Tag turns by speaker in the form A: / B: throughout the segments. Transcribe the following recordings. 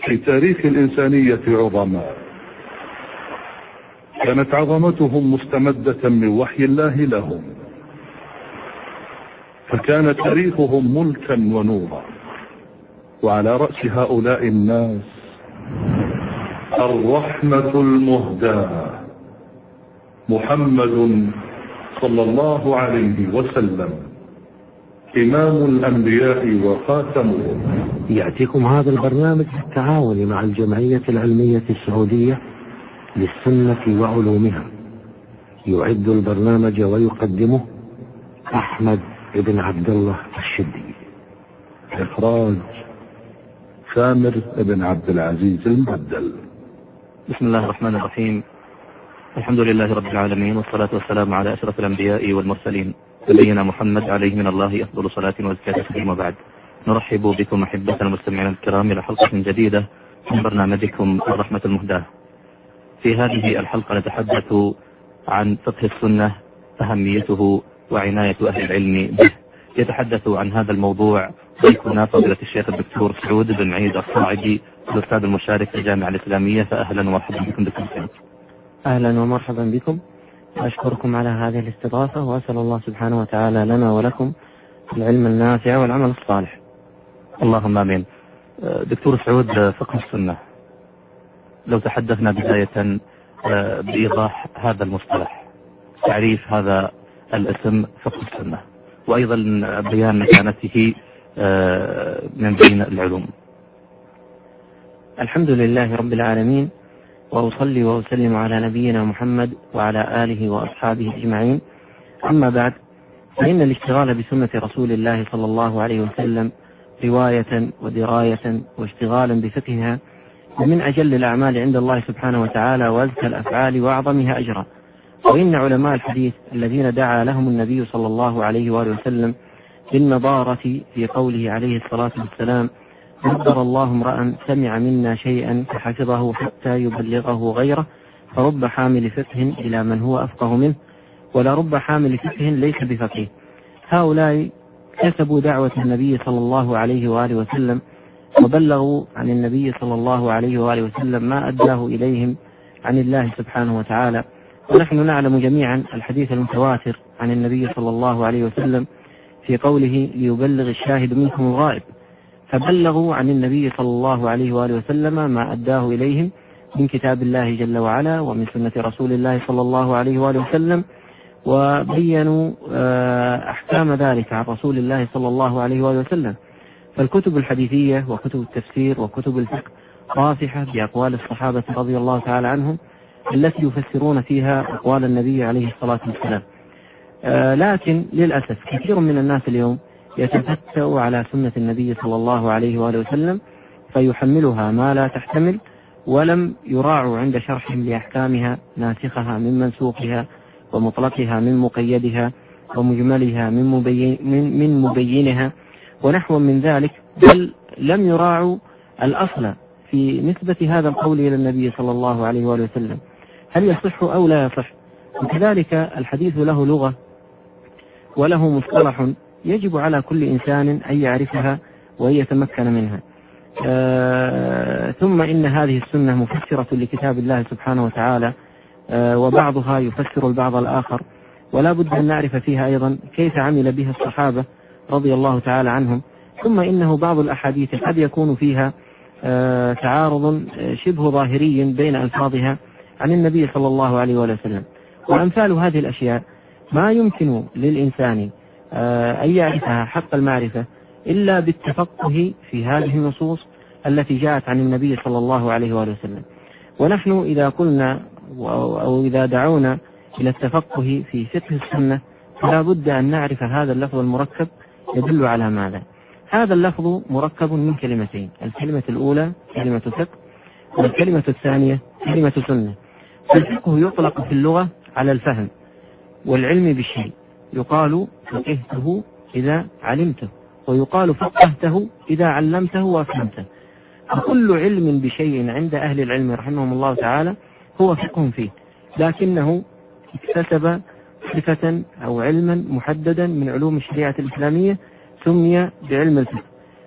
A: في تاريخ الإنسانية عظماء كانت عظمتهم مستمدة من وحي الله لهم، فكان تاريخهم ملكا ونورا. وعلى رأس هؤلاء الناس الرحمة المهداة محمد صلى الله عليه وسلم، إمام الأنبياء وخاتمهم.
B: يأتيكم هذا البرنامج بالتعاون مع الجمعية العلمية السعودية للسنة وعلومها. يعد البرنامج ويقدمه أحمد بن عبد الله الشدي.
A: إخراج سامر بن عبد العزيز المبدل.
C: بسم الله الرحمن الرحيم. الحمد لله رب العالمين، والصلاة والسلام على أشرف الأنبياء والمرسلين نبينا محمد عليه من الله أفضل صلاة وأزكى تسليم. وبعد، نرحب بكم أحبة المستمعين الكرام إلى حلقة جديدة من برنامجكم الرحمة المهداة. في هذه الحلقة نتحدث عن فقه السنة، أهميته وعناية أهل العلم به. يتحدث عن هذا الموضوع ضيفنا فضيلة الشيخ الدكتور سعود بن عيد الصاعدي، الأستاذ المشارك في الجامعة الإسلامية. فأهلا ومرحبا بكم دكتور سعود.
D: أهلا ومرحبا بكم، أشكركم على هذه الاستضافة، وأسأل الله سبحانه وتعالى لنا ولكم العلم النافع والعمل الصالح.
C: اللهم آمين. دكتور سعود، فقه السنة، لو تحدثنا بداية بإيضاح هذا المصطلح، تعريف هذا الاسم فقه السنة، وأيضا بيان مكانته من بين العلوم.
D: الحمد لله رب العالمين، وأصلي وأسلم على نبينا محمد وعلى آله وأصحابه أجمعين. أما بعد، فإن الاشتغال بسنة رسول الله صلى الله عليه وسلم رواية ودراية واشتغالا بفقهها ومن أجل الأعمال عند الله سبحانه وتعالى وأزكى الأفعال وأعظمها أجرا. وإن علماء الحديث الذين دعا لهم النبي صلى الله عليه وآله وسلم بالنظارة في قوله عليه الصلاة والسلام: نظر الله امرأ سمع منا شيئا فحفظه حتى يبلغه غيره، فرب حامل فقه إلى من هو أفقه منه، ولا رب حامل فقه ليس بفقيه. هؤلاء كسبوا دعوة النبي صلى الله عليه وآله وسلم، وبلغوا عن النبي صلى الله عليه وآله وسلم ما أداه إليهم عن الله سبحانه وتعالى. ونحن نعلم جميعا الحديث المتواتر عن النبي صلى الله عليه وسلم في قوله: ليبلغ الشاهد منكم الغائب. فبلغوا عن النبي صلى الله عليه وآله وسلم ما أداه إليهم من كتاب الله جل وعلا ومن سنة رسول الله صلى الله عليه وآله وسلم، وبينوا أحكام ذلك عن رسول الله صلى الله عليه وآله وسلم. فالكتب الحديثية وكتب التفسير وكتب الفقه رافحة بأقوال الصحابة رضي الله تعالى عنهم التي يفسرون فيها أقوال النبي عليه الصلاة والسلام. لكن للأسف كثير من الناس اليوم يتفتأ على سنة النبي صلى الله عليه وآله وسلم فيحملها ما لا تحتمل، ولم يراعوا عند شرحهم لأحكامها ناسخها من منسوخها، ومطلقها من مقيدها، ومجملها من مبينها، ونحو من ذلك، بل لم يراعوا الأصل في نسبة هذا القول إلى النبي صلى الله عليه وآله وسلم، هل يصح أو لا يصح. وكذلك الحديث له لغة وله مصطلح يجب على كل إنسان أن يعرفها وأن يتمكن منها. ثم إن هذه السنة مفسرة لكتاب الله سبحانه وتعالى، وبعضها يفسر البعض الآخر، ولا بد أن نعرف فيها أيضا كيف عمل بها الصحابة رضي الله تعالى عنهم. ثم إنه بعض الأحاديث قد يكون فيها تعارض شبه ظاهري بين ألفاظها عن النبي صلى الله عليه وسلم. وأمثال هذه الأشياء ما يمكن للإنسان أن يعرفها حق المعرفة إلا بالتفقه في هذه النصوص التي جاءت عن النبي صلى الله عليه وسلم. ونحن إذا قلنا أو إذا دعونا إلى التفقه في فقه السنة فلا بد أن نعرف هذا اللفظ المركب يدل على ماذا. هذا اللفظ مركب من كلمتين: الكلمة الأولى كلمة فقه، والكلمة الثانية كلمة سنة. فالفقه يطلق في اللغة على الفهم والعلم بالشيء، يقال فقهته إذا علمته، ويقال فقهته إذا علمته وأفهمته. فكل علم بشيء عند أهل العلم رحمهم الله تعالى هو فقه فيه، لكنه اكتسب صفة أو علما محددا من علوم الشريعة الإسلامية سمي بعلم الفقه.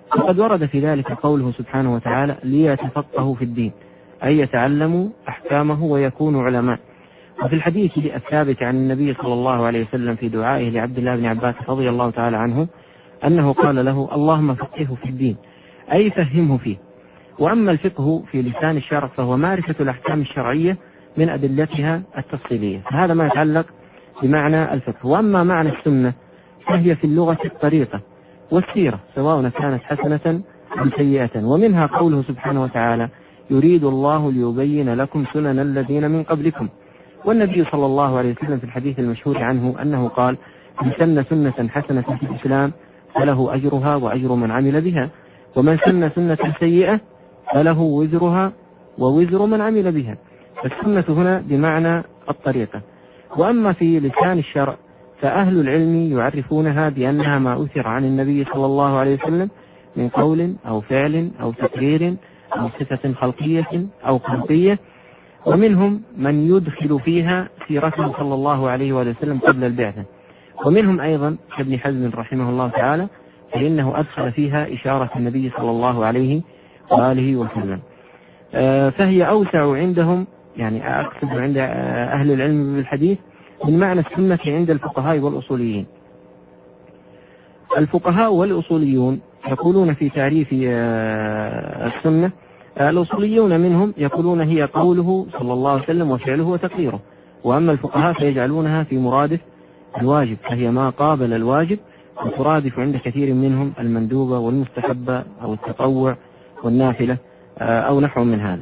D: وقد ورد في ذلك قوله سبحانه وتعالى ليتفقهوا في الدين، أي يتعلموا أحكامه ويكونوا علماء. وفي الحديث الثابت عن النبي صلى الله عليه وسلم في دعائه لعبد الله بن عباس رضي الله تعالى عنه أنه قال له اللهم فقهه في الدين، أي فهمه فيه. وأما الفقه في لسان الشرع فهو معرفة الأحكام الشرعية من أدلتها التفصيلية، فهذا ما يتعلق بمعنى الفقه. وأما معنى السنة فهي في اللغة الطريقة والسيرة سواء كانت حسنة أم سيئة، ومنها قوله سبحانه وتعالى يريد الله ليبين لكم سنن الذين من قبلكم. والنبي صلى الله عليه وسلم في الحديث المشهور عنه أنه قال من سن سنة حسنة في الإسلام فله أجرها وأجر من عمل بها، ومن سن سنة سيئة فله وزرها ووزر من عمل بها. فالسنة هنا بمعنى الطريقة. وأما في لسان الشرع فأهل العلم يعرفونها بأنها ما أثر عن النبي صلى الله عليه وسلم من قول أو فعل أو تقرير أو صفة خلقية أو خلقية، ومنهم من يدخل فيها سيرته صلى الله عليه وسلم قبل البعثة، ومنهم أيضا ابن حزم رحمه الله تعالى فإنه أدخل فيها إشارة النبي صلى الله عليه وآله وسلم. فهي أوسع عندهم، يعني أقصد عند أهل العلم بالحديث، من معنى السنة عند الفقهاء والأصوليين. الفقهاء والأصوليون يقولون في تعريف السنة، الأصوليون منهم يقولون هي قوله صلى الله عليه وسلم وفعله وتقريره، وأما الفقهاء فيجعلونها في مرادف الواجب، فهي ما قابل الواجب، وترادف عند كثير منهم المندوبة والمستحبة أو التطوع والنافلة أو نحو من هذا.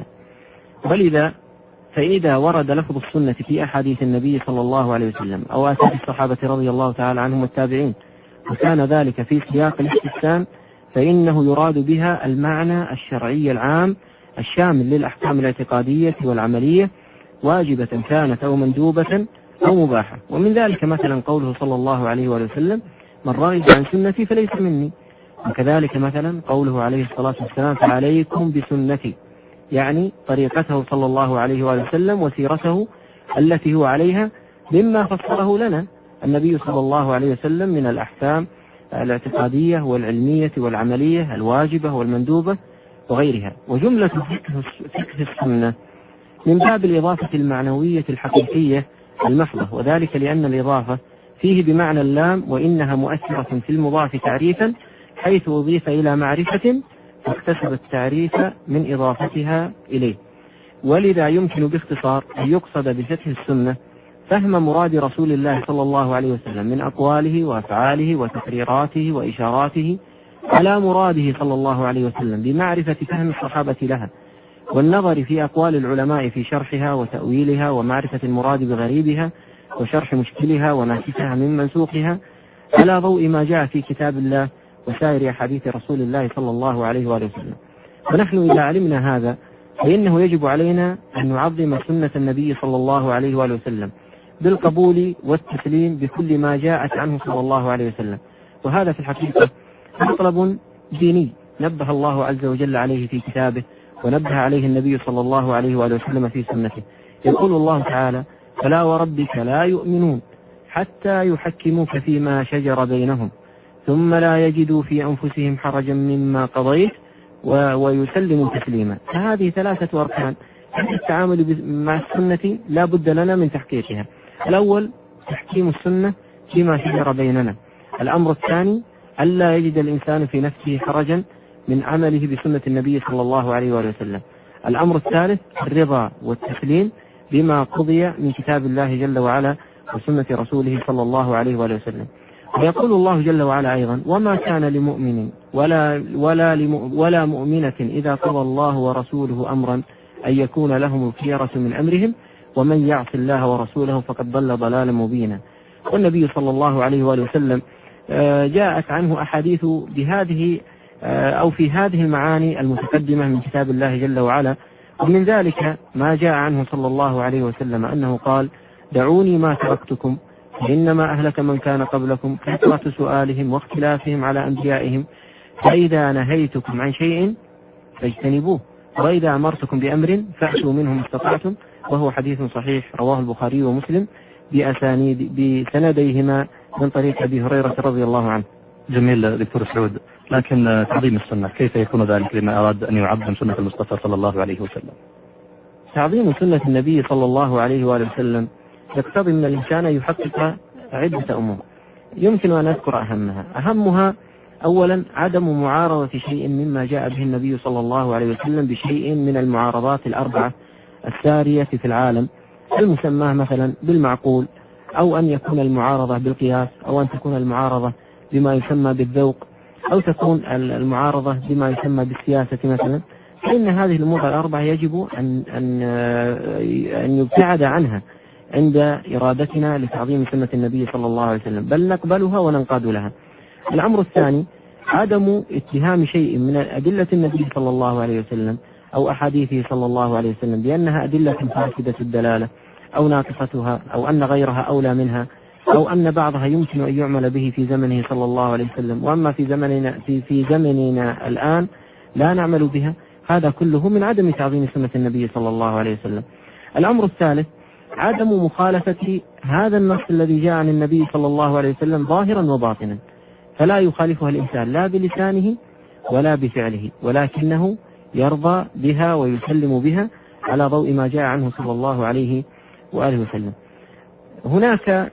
D: ولذا فإذا ورد لفظ السنة في أحاديث النبي صلى الله عليه وسلم أو آثار الصحابة رضي الله تعالى عنهم والتابعين وكان ذلك في سياق الاستحسان فإنه يراد بها المعنى الشرعي العام الشامل للأحكام الاعتقادية والعملية واجبة كانت أو مندوبة أو مباحة. ومن ذلك مثلا قوله صلى الله عليه وسلم من رغب عن سنتي فليس مني، وكذلك مثلا قوله عليه الصلاة والسلام فعليكم بسنتي، يعني طريقته صلى الله عليه وسلم وسيرته التي هو عليها مما فسره لنا النبي صلى الله عليه وسلم من الأحكام الاعتقادية والعلمية والعملية الواجبة والمندوبة وغيرها. وجملة فقه السنة من باب الإضافة المعنوية الحقيقية المحضة، وذلك لأن الإضافة فيه بمعنى اللام، وإنها مؤثرة في المضاف تعريفا حيث أضيف إلى معرفة فاكتسب التعريف من إضافتها إليه. ولذا يمكن باختصار أن يقصد بفقه السنة فهم مراد رسول الله صلى الله عليه وسلم من أقواله وأفعاله وتقريراته وإشاراته على مراده صلى الله عليه وسلم بمعرفة فهم الصحابة لها، والنظر في أقوال العلماء في شرحها وتأويلها ومعرفة المراد بغريبها وشرح مشكلها وناسخها من منسوخها على ضوء ما جاء في كتاب الله وسائر أحاديث رسول الله صلى الله عليه وسلم. ونحن إذا علمنا هذا فإنه يجب علينا أن نعظم سنة النبي صلى الله عليه وسلم بالقبول والتسليم بكل ما جاءت عنه صلى الله عليه وسلم. وهذا في الحقيقة مطلب ديني نبه الله عز وجل عليه في كتابه، ونبه عليه النبي صلى الله عليه وسلم في سنته. يقول الله تعالى فلا وربك لا يؤمنون حتى يحكموك فيما شجر بينهم ثم لا يجدوا في أنفسهم حرجا مما قضيت ويسلموا تسليما. فهذه ثلاثة أركان عند التعامل مع السنة لا بد لنا من تحقيقها. الأول تحكيم السنة فيما شجر بيننا. الأمر الثاني ألا يجد الإنسان في نفسه حرجا من عمله بسنة النبي صلى الله عليه وسلم. الأمر الثالث الرضا والتسليم بما قضي من كتاب الله جل وعلا وسنة رسوله صلى الله عليه وسلم. ويقول الله جل وعلا أيضا وما كان لمؤمن ولا مؤمنة إذا قضى الله ورسوله أمرا أن يكون لهم الخيرة من أمرهم ومن يعص الله ورسوله فقد ضل ضلالا مبينا. والنبي صلى الله عليه وسلم جاءت عنه أحاديث بهذه أو في هذه المعاني المتقدمة من كتاب الله جل وعلا. ومن ذلك ما جاء عنه صلى الله عليه وسلم أنه قال دعوني ما تركتكم فإنما أهلك من كان قبلكم كثرة سؤالهم واختلافهم على أنبيائهم فإذا نهيتكم عن شيء فاجتنبوه وإذا أمرتكم بأمر فأتوا منه ما استطعتم. وهو حديث صحيح رواه البخاري ومسلم بسنديهما من طريق أبي هريرة رضي الله عنه.
C: جميل دكتور سعود، لكن تعظيم السنة كيف يكون ذلك لمن أراد أن يعظم سنة المصطفى صلى الله عليه وسلم؟
D: تعظيم سنة النبي صلى الله عليه وآله وسلم يقتضي من الإنسان أن يحقق عدة أمور، يمكن أن أذكر أهمها أولا عدم معارضة شيء مما جاء به النبي صلى الله عليه وسلم بشيء من المعارضات الأربعة السارية في العالم، المسماه مثلا بالمعقول، أو أن يكون المعارضة بالقياس، أو أن تكون المعارضة بما يسمى بالذوق، أو تكون المعارضة بما يسمى بالسياسة مثلا. فإن هذه الأمور الأربعة يجب أن يبتعد عنها عند إرادتنا لتعظيم سنة النبي صلى الله عليه وسلم، بل نقبلها وننقاد لها. الأمر الثاني عدم اتهام شيء من أدلة النبي صلى الله عليه وسلم أو أحاديثه صلى الله عليه وسلم بأنها أدلة فاسدة الدلالة أو ناقصتها، أو أن غيرها أولى منها، أو أن بعضها يمكن أن يعمل به في زمنه صلى الله عليه وسلم وأما في زمننا الآن لا نعمل بها. هذا كله من عدم تعظيم سنة النبي صلى الله عليه وسلم. الأمر الثالث عدم مخالفة هذا النص الذي جاء عن النبي صلى الله عليه وسلم ظاهرا وباطنا، فلا يخالفها الإنسان لا بلسانه ولا بفعله، ولكنه يرضى بها ويسلم بها على ضوء ما جاء عنه صلى الله عليه وآله وسلم. هناك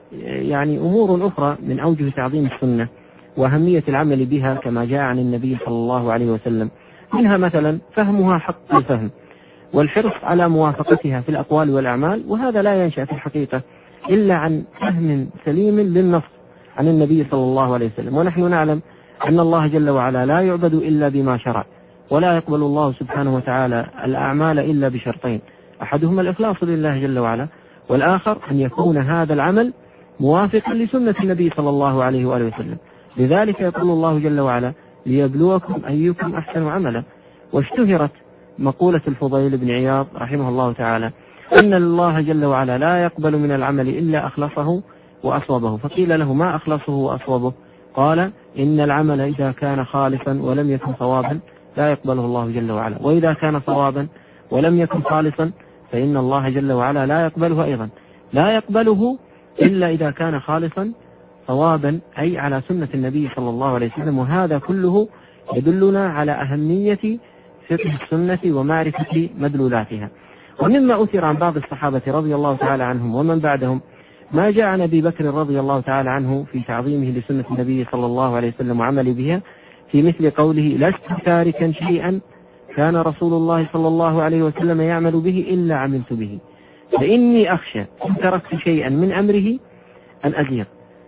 D: أمور أخرى من أوجه تعظيم السنة وأهمية العمل بها كما جاء عن النبي صلى الله عليه وسلم، منها مثلا فهمها حق الفهم والحرص على موافقتها في الأقوال والأعمال، وهذا لا ينشأ في الحقيقة إلا عن فهم سليم للنص عن النبي صلى الله عليه وسلم. ونحن نعلم أن الله جل وعلا لا يعبد إلا بما شرع، ولا يقبل الله سبحانه وتعالى الأعمال إلا بشرطين، أحدهما الإخلاص لله جل وعلا، والآخر أن يكون هذا العمل موافقا لسنة النبي صلى الله عليه وآله وسلم. لذلك يقول الله جل وعلا ليبلوكم أيكم أحسن عملا. واشتهرت مقولة الفضيل بن عياض رحمه الله تعالى أن الله جل وعلا لا يقبل من العمل إلا أخلصه وأصوبه، فقيل له ما أخلصه وأصوبه؟ قال إن العمل إذا كان خالصا ولم يكن صوابا لا يقبله الله جل وعلا، وإذا كان صوابا ولم يكن خالصا فإن الله جل وعلا لا يقبله أيضا، لا يقبله إلا إذا كان خالصا صوابا، أي على سنة النبي صلى الله عليه وسلم. وهذا كله يدلنا على أهمية فقه السنة ومعرفة مدلولاتها. ومما أثر عن بعض الصحابة رضي الله تعالى عنهم ومن بعدهم ما جاء عن أبي بكر رضي الله تعالى عنه في تعظيمه لسنة النبي صلى الله عليه وسلم وعمل بها، في مثل قوله لست تاركا شيئا كان رسول الله صلى الله عليه وسلم يعمل به إلا عملت به، فإني أخشى إن تركت شيئا من أمره أن أزيغ.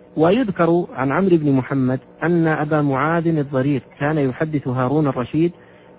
D: ويذكر عن عمرو بن محمد أن أبا معاذ الضرير كان يحدث هارون الرشيد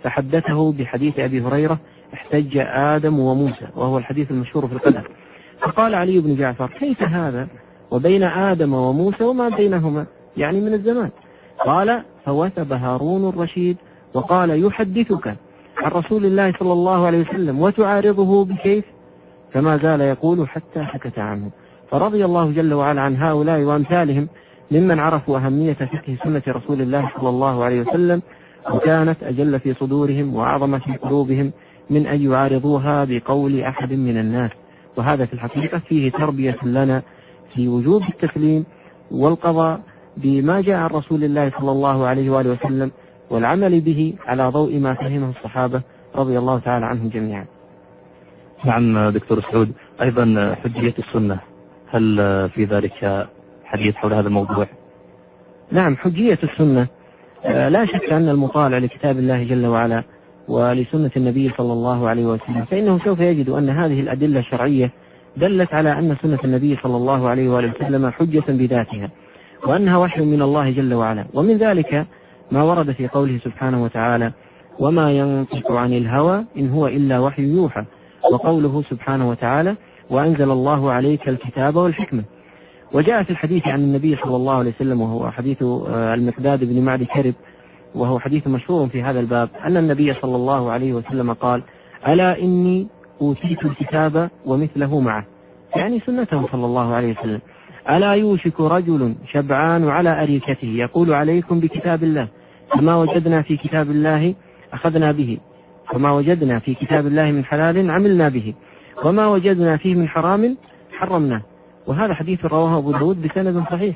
D: فحدثه بحديث أبي هريرة احتج آدم وموسى، وهو الحديث المشهور في القدر. فقال علي بن جعفر كيف هذا وبين آدم وموسى وما بينهما من الزمان؟ قال فوثب هارون الرشيد وقال يحدثك عن رسول الله صلى الله عليه وسلم وتعارضه بكيف؟ فما زال يقول حتى سكت عنه. فرضي الله جل وعلا عن هؤلاء وأمثالهم ممن عرفوا أهمية فقه سنة رسول الله صلى الله عليه وسلم، وكانت أجل في صدورهم وأعظم في قلوبهم من أن يعارضوها بقول أحد من الناس. وهذا في الحقيقة فيه تربية لنا في وجوب التسليم والقضاء بما جاء عن رسول الله صلى الله عليه وآله وسلم والعمل به على ضوء ما فهمه الصحابة رضي الله تعالى عنهم جميعا.
C: نعم دكتور سعود، أيضا حجية السنة، هل في ذلك حديث حول هذا الموضوع؟
D: نعم، حجية السنة لا شك أن المطالع لكتاب الله جل وعلا ولسنة النبي صلى الله عليه وسلم فإنه سوف يجد أن هذه الأدلة الشرعية دلت على أن سنة النبي صلى الله عليه وسلم حجة بذاتها، وأنها وحي من الله جل وعلا. ومن ذلك ما ورد في قوله سبحانه وتعالى وما ينطق عن الهوى إن هو إلا وحي يوحى، وقوله سبحانه وتعالى وأنزل الله عليك الكتاب والحكمة. وجاء في الحديث عن النبي صلى الله عليه وسلم وهو حديث المقداد بن معد كرب، وهو حديث مشهور في هذا الباب، أن النبي صلى الله عليه وسلم قال ألا إني أوتيت الكتاب ومثله معه، سنته صلى الله عليه وسلم. ألا يوشك رجل شبعان على أريكته يقول عليكم بكتاب الله فما وجدنا في كتاب الله أخذنا به، وما وجدنا في كتاب الله من حلال عملنا به، وما وجدنا فيه من حرام حرمناه. وهذا حديث رواه أبو داود بسند صحيح.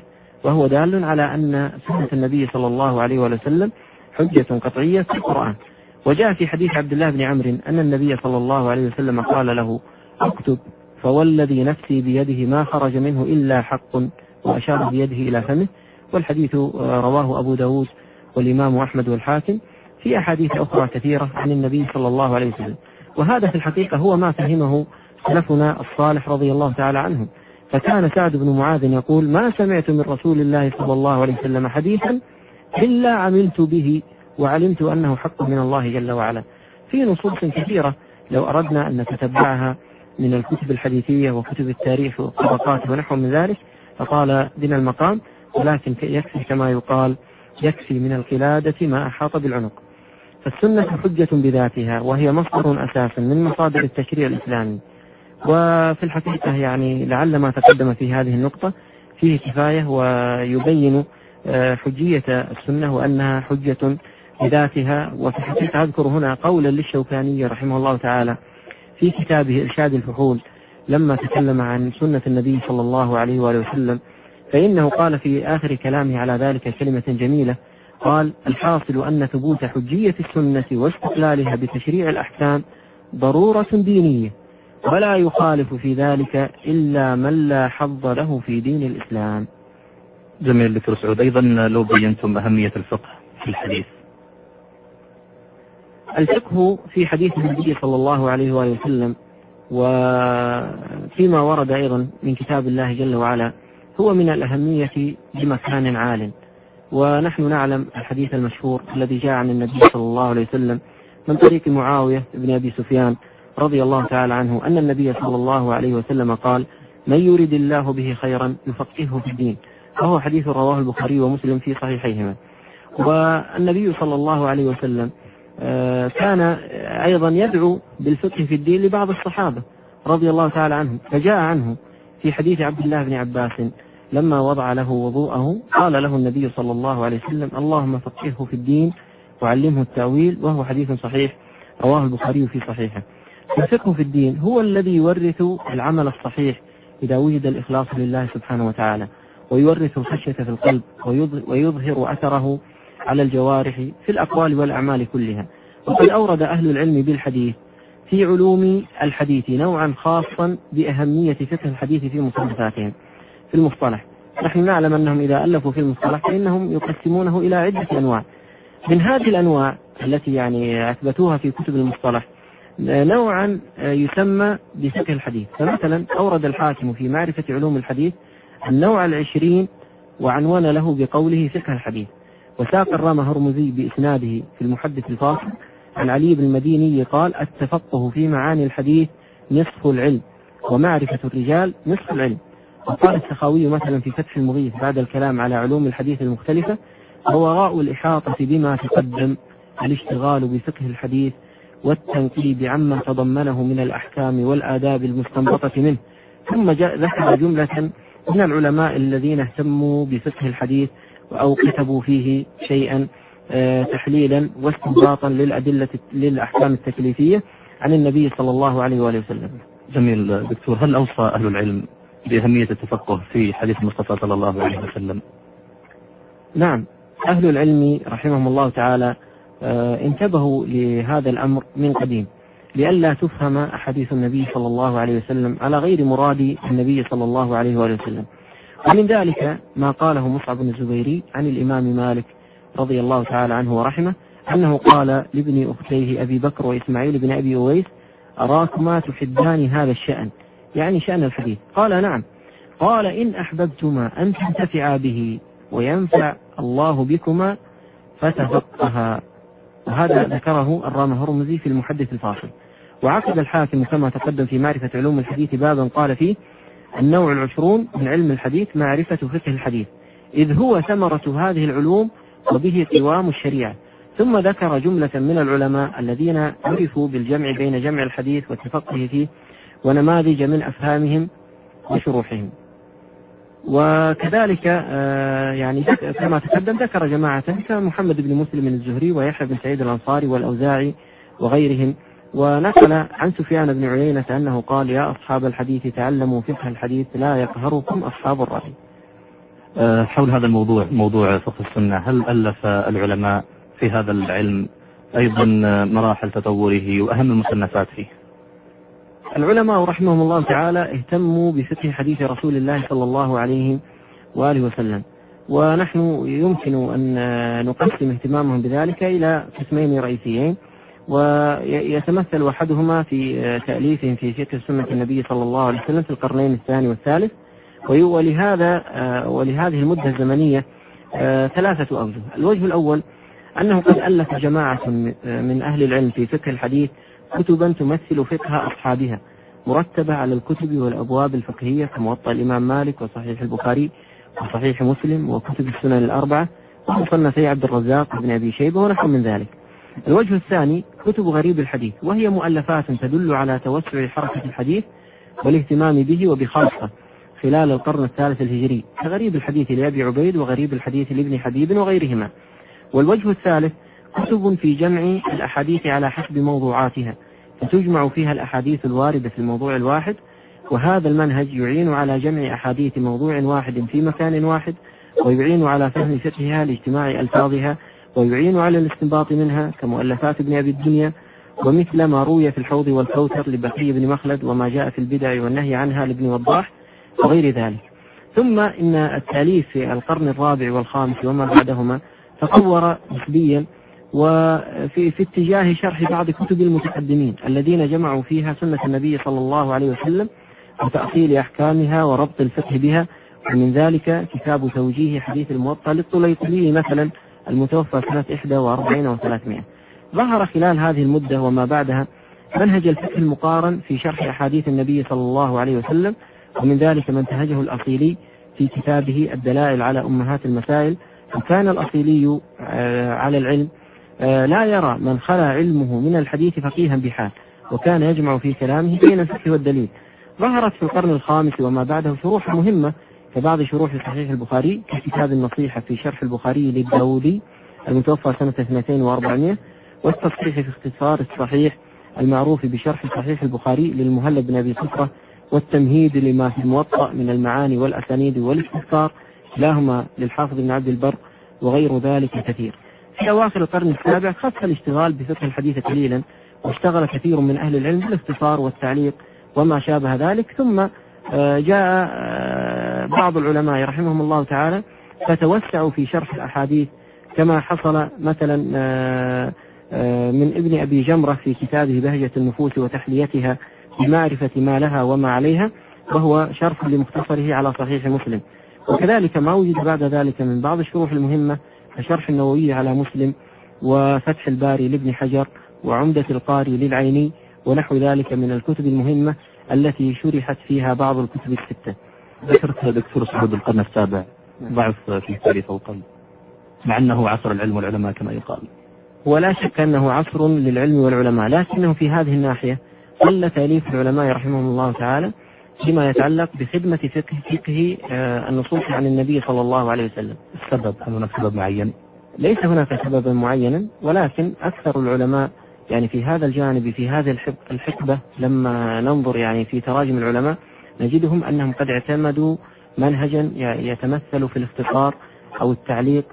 D: وهو دال على أن سنة النبي صلى الله عليه وسلم حجة قطعية في القرآن. وجاء في حديث عبد الله بن عمرو أن النبي صلى الله عليه وسلم قال له: اكتب، فوالذي نفسي بيده ما خرج منه إلا حق، وأشار بيده إلى فمه. والحديث رواه أبو داود والإمام أحمد والحاكم في أحاديث أخرى كثيرة عن النبي صلى الله عليه وسلم. وهذا في الحقيقة هو ما فهمه سلفنا الصالح رضي الله تعالى عنهم. فكان سعد بن معاذ يقول: ما سمعت من رسول الله صلى الله عليه وسلم حديثا إلا عملت به وعلمت أنه حق من الله جل وعلا. في نصوص كثيرة لو أردنا أن نتتبعها من الكتب الحديثية وكتب التاريخ والطبقات ونحو من ذلك فطال بنا المقام، ولكن يكفي كما يقال: يكفي من القلادة ما أحاط بالعنق. فالسنة حجة بذاتها، وهي مصدر أساس من مصادر التشريع الإسلامي. وفي الحقيقة يعني لعل ما تقدم في هذه النقطة فيه كفاية ويبين حجية السنة وأنها حجة بذاتها. وفي الحقيقة أذكر هنا قولا للشوكاني رحمه الله تعالى في كتابه إرشاد الفحول لما تكلم عن سنة النبي صلى الله عليه وآله وسلم، فإنه قال في آخر كلامه على ذلك كلمة جميلة، قال: الحاصل أن ثبوت حجية السنة واستقلالها بتشريع الأحكام ضرورة دينية، ولا يخالف في ذلك إلا من لا حظ له في دين الإسلام.
C: جميل دكتور سعود. أيضا لو بينتم أهمية الفقه في الحديث.
D: الفقه في حديث النبي صلى الله عليه وآله وسلم وفيما ورد أيضا من كتاب الله جل وعلا هو من الأهمية بمكان عال. ونحن نعلم الحديث المشهور الذي جاء عن النبي صلى الله عليه وسلم من طريق معاوية بن أبي سفيان رضي الله تعالى عنه أن النبي صلى الله عليه وسلم قال: من يريد الله به خيرا يفقهه في الدين. وهو حديث رواه البخاري ومسلم في صحيحيهما. والنبي صلى الله عليه وسلم كان أيضا يدعو بالفقه في الدين لبعض الصحابة رضي الله تعالى عنهم. فجاء عنه في حديث عبد الله بن عباس لما وضع له وضوءه قال له النبي صلى الله عليه وسلم: اللهم فقهه في الدين وعلمه التأويل. وهو حديث صحيح رواه البخاري في صحيحه. الفقه في الدين هو الذي يورث العمل الصحيح إذا وجد الإخلاص لله سبحانه وتعالى، ويورث الخشية في القلب، ويظهر أثره على الجوارح في الأقوال والأعمال كلها. وقد أورد أهل العلم بالحديث في علوم الحديث نوعا خاصا بأهمية فقه الحديث في مصنفاتهم في المصطلح. نحن نعلم أنهم إذا ألفوا في المصطلح فإنهم يقسمونه إلى عدة أنواع. من هذه الأنواع التي يعني أثبتوها في كتب المصطلح نوعا يسمى بفقه الحديث. فمثلا أورد الحاكم في معرفة علوم الحديث النوع 20 وعنوان له بقوله فقه الحديث. وساق الرام هرمزي بإسناده في المحدث الفاصل عن علي بن المديني قال: التفقه في معاني الحديث نصف العلم، ومعرفة الرجال نصف العلم. وقال السخاوي مثلا في فتح المغيث بعد الكلام على علوم الحديث المختلفة: ووراء الإحاطة بما تقدم الاشتغال بفقه الحديث والتنقيب عما تضمنه من الأحكام والآداب المستنبطة منه. ثم ذكر جملة من العلماء الذين اهتموا بفقه الحديث أو كتبوا فيه شيئا تحليلا واستنباطا للأدلة للأحكام التكليفية عن النبي صلى الله عليه وآله وسلم.
C: جميل دكتور. هل أوصى أهل العلم بأهمية التفقه في حديث المصطفى صلى الله عليه وسلم؟
D: نعم، أهل العلم رحمهم الله تعالى انتبهوا لهذا الأمر من قديم لئلا تفهم أحاديث النبي صلى الله عليه وسلم على غير مراد النبي صلى الله عليه وآله وسلم. ومن ذلك ما قاله مصعب بن الزبيري عن الإمام مالك رضي الله تعالى عنه ورحمه أنه قال لابن أختيه أبي بكر وإسماعيل بن أبي أويس: أراكما تحبان هذا الشأن، يعني شأن الحديث. قال: نعم. قال: إن أحببتما أن تنتفعا به وينفع الله بكما فتفقها. وهذا ذكره الرام هرمزي في المحدث الفاصل. وعقد الحاكم كما تقدم في معرفة علوم الحديث بابا قال فيه: النوع 20 من علم الحديث معرفة فقه الحديث، إذ هو ثمرة هذه العلوم وبه قوام الشريعة. ثم ذكر جملة من العلماء الذين عرفوا بالجمع بين جمع الحديث والتفقه فيه ونماذج من أفهامهم وشروحهم. وكذلك يعني كما تقدم ذكر جماعة كمحمد بن مسلم الزهري ويحيى بن سعيد الأنصاري والأوزاعي وغيرهم. ونقل عن سفيان بن عيينة أنه قال: يا أصحاب الحديث تعلموا فقه الحديث لا يقهركم أصحاب الرأي.
C: حول هذا الموضوع، موضوع فقه السنة، هل ألف العلماء في هذا العلم أيضا مراحل تطوره وأهم المصنفات فيه؟
D: العلماء رحمهم الله تعالى اهتموا بفقه حديث رسول الله صلى الله عليه وآله وسلم، ونحن يمكن أن نقسم اهتمامهم بذلك إلى قسمين رئيسيين، ويتمثل أحدهما في تأليفهم في فقه سنة النبي صلى الله عليه وسلم في القرنين الثاني والثالث، ولهذه المدة الزمنية ثلاثة أوجه. الوجه الأول أنه قد ألف جماعة من أهل العلم في فقه الحديث كتبا تمثل فقه أصحابها، مرتبة على الكتب والأبواب الفقهية كموطأ الإمام مالك وصحيح البخاري وصحيح مسلم وكتب السنن الأربعة ومصنفي عبد الرزاق بن أبي شيبة ونحو من ذلك. الوجه الثاني كتب غريب الحديث، وهي مؤلفات تدل على توسع حركة الحديث والاهتمام به وبخاصة خلال القرن الثالث الهجري، كغريب الحديث لأبي عبيد وغريب الحديث لابن حبيب وغيرهما. والوجه الثالث كتب في جمع الأحاديث على حسب موضوعاتها، فتجمع فيها الأحاديث الواردة في الموضوع الواحد، وهذا المنهج يعين على جمع أحاديث موضوع واحد في مكان واحد، ويعين على فهم فقهها لاجتماع ألفاظها، ويعين على الاستنباط منها كمؤلفات ابن أبي الدنيا، ومثل ما روي في الحوض والكوثر لبقي بن مخلد، وما جاء في البدع والنهي عنها لابن وضاح وغير ذلك. ثم إن التأليف في القرن الرابع والخامس وما بعدهما تطور نسبيا وفي اتجاه شرح بعض كتب المتقدمين الذين جمعوا فيها سنة النبي صلى الله عليه وسلم وتأصيل أحكامها وربط الفقه بها، ومن ذلك كتاب توجيه حديث الموطأ للطليطلي مثلا المتوفى سنة 41 و300. ظهر خلال هذه المدة وما بعدها منهج الفقه المقارن في شرح أحاديث النبي صلى الله عليه وسلم، ومن ذلك ما انتهجه الأصيلي في كتابه الدلائل على أمهات المسائل. وكان الأصيلي على العلم لا يرى من خلا علمه من الحديث فقيها بحال، وكان يجمع في كلامه بين الفقه والدليل. ظهرت في القرن الخامس وما بعده شروح مهمة كبعض شروح صحيح البخاري ككتاب النصيحة في شرح البخاري للداودي المتوفى سنة 4200، والتصحيح في اختصار الصحيح المعروف بشرح صحيح البخاري للمهلب بن أبي صفرة، والتمهيد لما في الموطأ من المعاني والأسانيد والاستذكار كلاهما للحافظ بن عبد البر، وغير ذلك كثير. في أواخر القرن السابع خف الاشتغال بفقه الحديث قليلا، واشتغل كثير من أهل العلم بالاختصار والتعليق وما شابه ذلك. ثم جاء بعض العلماء رحمهم الله تعالى فتوسعوا في شرح الأحاديث، كما حصل مثلا من ابن أبي جمرة في كتابه بهجة النفوس وتحليتها بمعرفة ما لها وما عليها، وهو شرح لمختصره على صحيح مسلم. وكذلك ما وجد بعد ذلك من بعض الشروح المهمة كشرح النووي على مسلم، وفتح الباري لابن حجر، وعمدة القاري للعيني، ونحو ذلك من الكتب المهمة التي شرحت فيها بعض الكتب الستة.
C: ذكرت دكتور سعود القرن السابع ضعف في تاريخ القرن، مع أنه عصر العلم والعلماء كما يقال.
D: ولا شك أنه عصر للعلم والعلماء، لكنه في هذه الناحية قل تأليف العلماء رحمهم الله تعالى فيما يتعلق بخدمة فقه النصوص عن النبي صلى الله عليه وسلم.
C: السبب، هل هناك سبب معين؟
D: ليس هناك سببا معينا، ولكن أكثر العلماء يعني في هذا الجانب في هذه الحقبة لما ننظر يعني في تراجم العلماء نجدهم أنهم قد اعتمدوا منهجا يتمثل في الاختصار أو التعليق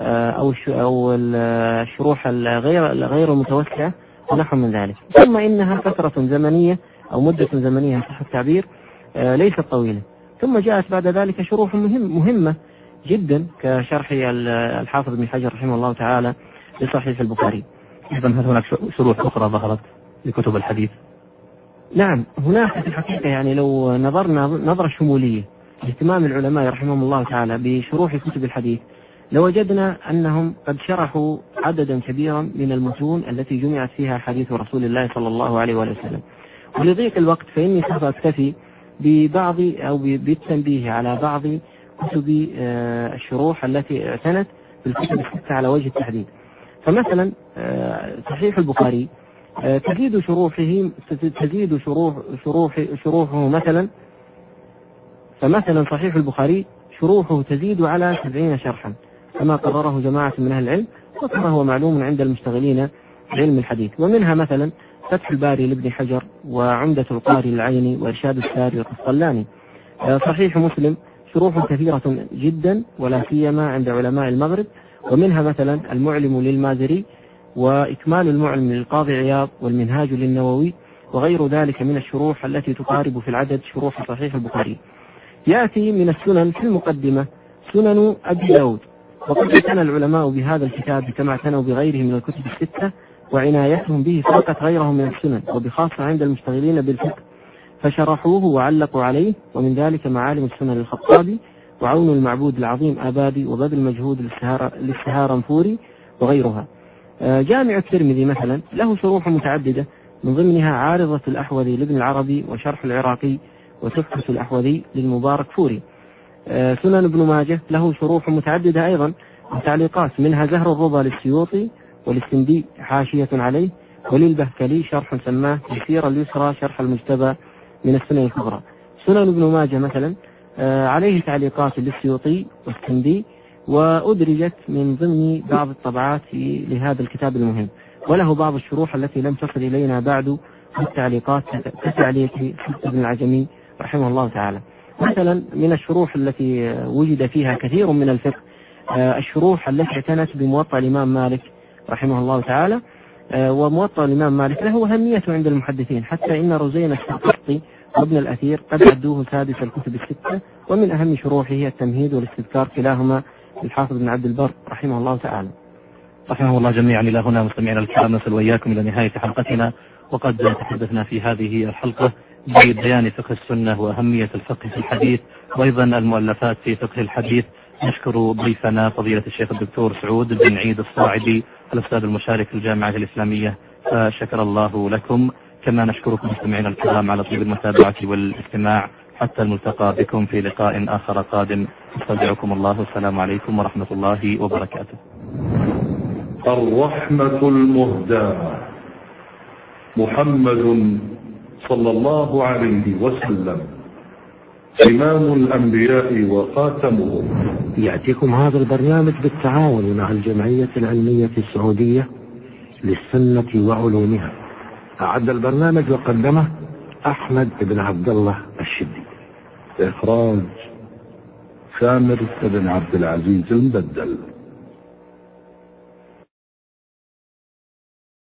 D: أو الشروح الغير المتوسعة ونحو من ذلك. ثم إنها فترة زمنية أو مدة زمنية صح التعبير ليست طويلة. ثم جاءت بعد ذلك شروح مهمة جدا كشرح الحافظ بن حجر رحمه الله تعالى لصحيح البخاري.
C: إذن هل هناك شروح أخرى ظهرت لكتب الحديث؟
D: نعم، هناك في الحقيقة يعني لو نظرنا نظرة شمولية لاهتمام العلماء رحمهم الله تعالى بشروح كتب الحديث لوجدنا أنهم قد شرحوا عددا كبيرا من المتون التي جمعت فيها حديث رسول الله صلى الله عليه وسلم. ولضيق الوقت فإني سوف أكتفي ببعض أو بالتنبيه على بعض كتب الشروح التي اعتنت بالكتب الستة على وجه التحديد. فمثلا صحيح البخاري تزيد شروحه مثلا، فمثلا صحيح البخاري شروحه تزيد على 70 شرحا كما قرره جماعة من أهل العلم، وكما هو معلوم عند المشتغلين بعلم الحديث. ومنها مثلا فتح الباري لابن حجر، وعمدة القاري للعيني، وإرشاد الساري والقسطلاني. صحيح مسلم شروح كثيرة جدا ولا سيما عند علماء المغرب، ومنها مثلا المعلم للمازري، وإكمال المعلم للقاضي عياض، والمنهاج للنووي، وغير ذلك من الشروح التي تقارب في العدد شروح صحيح البخاري. يأتي من السنن في المقدمة سنن أبي داود، وقد اعتنى العلماء بهذا الكتاب كما اعتنوا بغيره من الكتب الستة، وعنايتهم به فوقت غيره من السنن، وبخاصة عند المشتغلين بالفقه، فشرحوه وعلقوا عليه. ومن ذلك معالم السنن للخطابي، وعون المعبود العظيم آبادي، وبذل المجهود للسهارنفوري وغيرها. جامع الترمذي مثلا له شروح متعددة، من ضمنها عارضة الأحوذي لابن العربي، وشرح العراقي، وتحفة الأحوذي للمبارك فوري. سنن ابن ماجه له شروح متعددة أيضا وتعليقات، منها زهر الرضا للسيوطي، وللسندي حاشية عليه، وللبهكلي شرح سماه تيسير اليسرى شرح المجتبى من السنن الكبرى. سنن ابن ماجه مثلا عليه تعليقات للسيوطي والسندي، وأدرجت من ضمن بعض الطبعات لهذا الكتاب المهم، وله بعض الشروح التي لم تصل إلينا بعد التعليقات كتعليق ابن العجمي رحمه الله تعالى. مثلا من الشروح التي وجد فيها كثير من الفقه الشروح التي اعتنت بموطأ الإمام مالك رحمه الله تعالى. وموطأ الإمام مالك له أهمية عند المحدثين، حتى إن رزين الشرقسطي وابن الأثير قد عدوه سادس الكتب الستة، ومن أهم شروحه التمهيد والاستذكار، كلاهما الحافظ بن عبد البر رحمه الله تعالى.
C: رحمه الله جميعا. إلى هنا مستمعينا الكرام نصل وإياكم إلى نهاية حلقتنا، وقد تحدثنا في هذه الحلقة ببيان فقه السنة وأهمية الفقه في الحديث، وأيضا المؤلفات في فقه الحديث. نشكر ضيفنا فضيلة الشيخ الدكتور سعود بن عيد الصاعدي الأستاذ المشارك في الجامعة الإسلامية، فشكر الله لكم. كما نشكركم مستمعينا الكرام على طيب المتابعة والاستماع. حتى الملتقى بكم في لقاء آخر قادم. استودعكم الله، والسلام عليكم ورحمة الله وبركاته.
A: الرحمة المهداة محمد صلى الله عليه وسلم، إمام الأنبياء وخاتمهم.
B: يأتيكم هذا البرنامج بالتعاون مع الجمعية العلمية السعودية للسنة وعلومها. أعد البرنامج وقدمه أحمد بن عبد الله الشدي.
A: إخراج سامر بن عبد العزيز المبدل.